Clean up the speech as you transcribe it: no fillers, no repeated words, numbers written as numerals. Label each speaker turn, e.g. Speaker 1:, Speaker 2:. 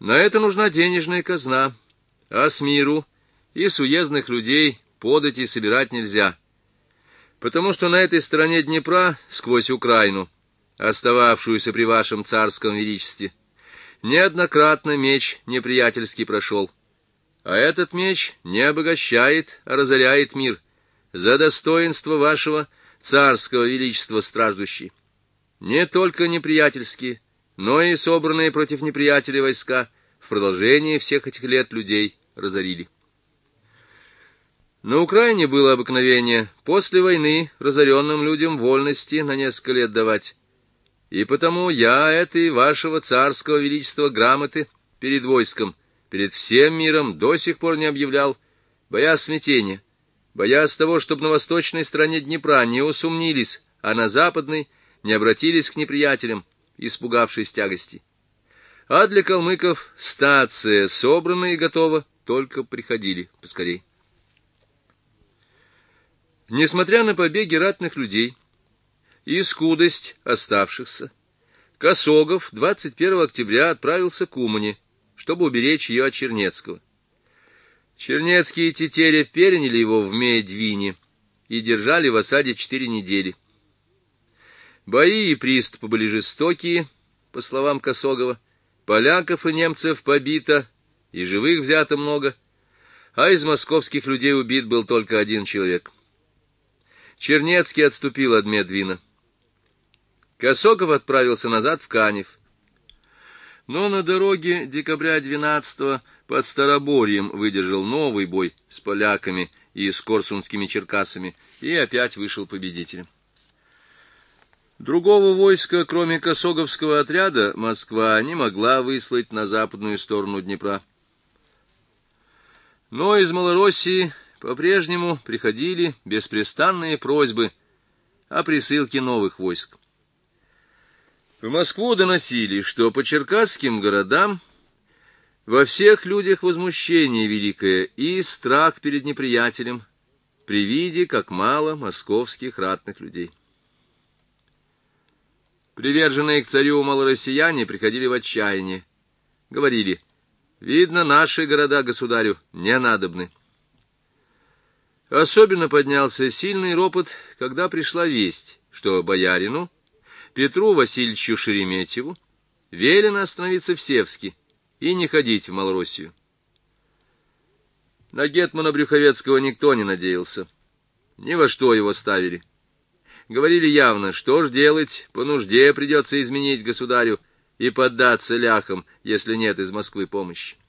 Speaker 1: На это нужна денежная казна, а с миру и с уездных людей подати собирать нельзя, потому что на этой стороне Днепра, сквозь Украину, остававшуюся при вашем царском величестве, неоднократно меч неприятельский прошел, а этот меч не обогащает, а разоряет мир, за достоинство вашего царского величества страждущий. Не только неприятельские, но и собранные против неприятеля войска в продолжении всех этих лет людей разорили. На Украине было обыкновение после войны разоренным людям вольности на несколько лет давать, и потому я этой вашего царского величества грамоты перед войском, перед всем миром до сих пор не объявлял, боясь смятения, боясь того, чтобы на восточной стороне Днепра не усомнились, а на западной не обратились к неприятелям, испугавшись тягости. А для калмыков стация собрана и готова, только приходили поскорей. Несмотря на побеги ратных людей и скудость оставшихся, Косогов 21 октября отправился к Умане, чтобы уберечь ее от Чернецкого. Чернецкие тетери переняли его в Медвине и держали в осаде 4 недели. Бои и приступы были жестокие, по словам Косогова, поляков и немцев побито, и живых взято много, а из московских людей убит был только 1 человек. Чернецкий отступил от Медвина. Косогов отправился назад в Канев. Но на дороге декабря 12-го под Староборьем выдержал новый бой с поляками и с корсунскими черкасами и опять вышел победителем. Другого войска, кроме Косоговского отряда, Москва не могла выслать на западную сторону Днепра. Но из Малороссии по-прежнему приходили беспрестанные просьбы о присылке новых войск. В Москву доносили, что по черкасским городам во всех людях возмущение великое и страх перед неприятелем при виде, как мало московских ратных людей. Приверженные к царю малороссияне приходили в отчаяние. Говорили: видно, наши города государю не надобны. Особенно поднялся сильный ропот, когда пришла весть, что боярину Петру Васильевичу Шереметьеву велено остановиться в Севске и не ходить в Малороссию. На гетмана Брюховецкого никто не надеялся. Ни во что его ставили. Говорили явно, что ж делать, по нужде придется изменить государю и поддаться ляхам, если нет из Москвы помощи.